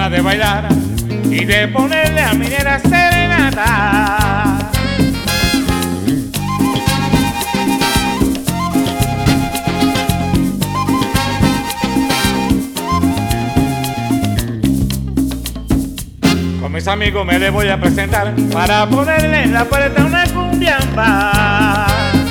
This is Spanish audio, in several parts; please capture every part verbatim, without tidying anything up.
ganas de bailar y de ponerle a mi nena serenata. Con mis amigos me le voy a presentar para ponerle en la puerta una cumbiamba.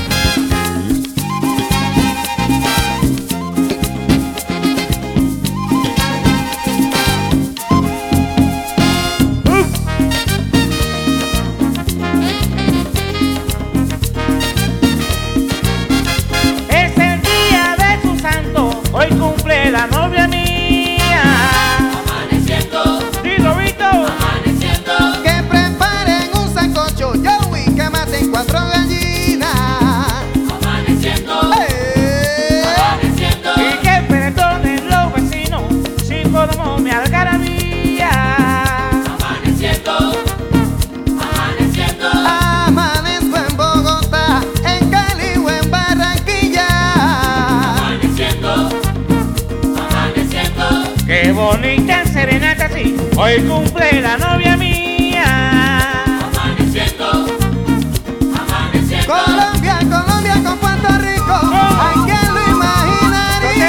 Hoy cumple la novia mía. Amaneciendo, dilo Vito, amaneciendo. Que preparen un sancocho, Joey, que maten cuatro gallinas. Amaneciendo, ¡Eh! amaneciendo. y que perdonen los vecinos si formó mi algarabía. Amaneciendo, amaneciendo. Amanezco en Bogotá, en Cali o en Barranquilla. Amaneciendo, amaneciendo. Qué bonita serenata, sí, hoy cumple la novia mía. Amaneciendo, amaneciendo. Colombia, Colombia con Puerto Rico. ¿A quién lo imaginaría?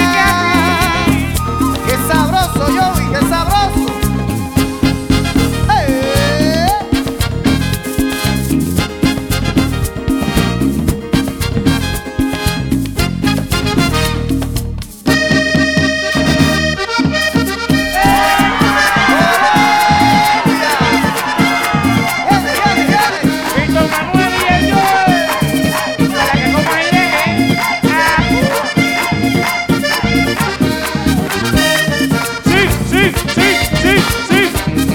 ¡Qué sabroso, Joey, qué sabroso! ¡Eh! Vito Manuel y el Joel, para que coma y deje. Ah, sí, sí, sí, sí, sí.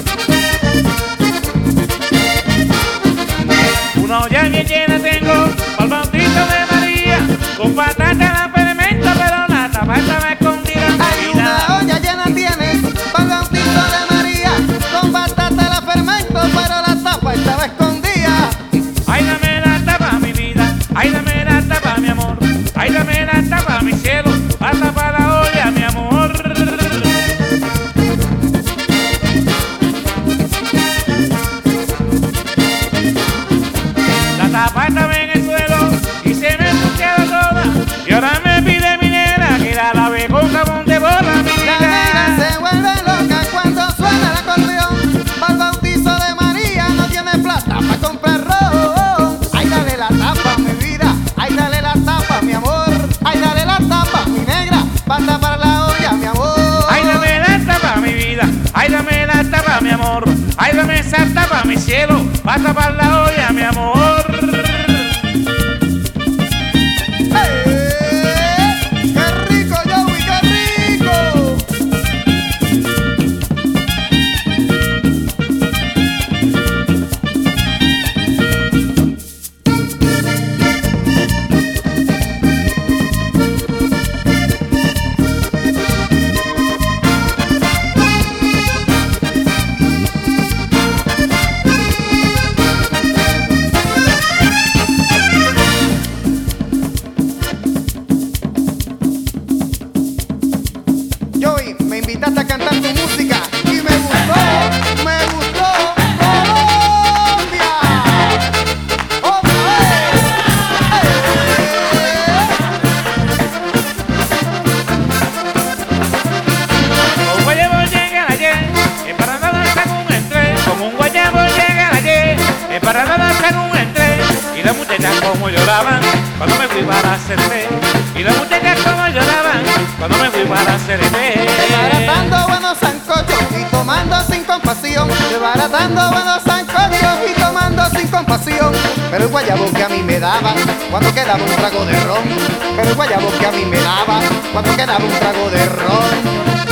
Una olla bien llena tengo pa'l bautizo de María, con patata la fermento, pero la tapa estaba escondida en Hay mi vida. una olla llena tienes para el bautizo de María. Con batata la fermento, pero la tapa estaba escondida. Ay, dame la tapa, mi vida, ay, dame la tapa, mi amor, ay, dame la tapa, mi cielo, a tapar la olla, mi amor. La tapa estaba en el suelo y se me ensuciaba toda, y ahora me pide mi nena que la lave con jabón de bola, mi La negra vida. se vuelve loca cuando suena el acordeón. Para el bautizo de María no tiene plata para comprar ron. Ay, dale la tapa, mi vida. Ay, dale la tapa, mi amor. Ay, dale la tapa, mi negra. Pa' tapar la olla, mi amor. Ay, dame la tapa, mi vida, ay, dame la tapa, mi amor, ay, dame esa tapa, mi cielo, pa' tapar la olla, mi amor. ¡Eh! ¡Qué rico, Joey, qué rico! Joey, me invitaste a cantar tu música y me gustó, me gustó Colombia. ¡Otra vez! Un guayabo llega ayer, en para nada saca un entré. Como un guayabo llega ayer, en para nada saca un entré. Y las muchachas como lloraban cuando me fui para hacer té. Y las muchachas como lloraban cuando me fui para hacer té. Desbaratando buenos sancochos y tomando sin compasión. Desbaratando buenos sancochos y tomando sin compasión. Pero el guayabo que a mí me daba cuando quedaba un trago de ron. Pero el guayabo que a mí me daba cuando quedaba un trago de ron.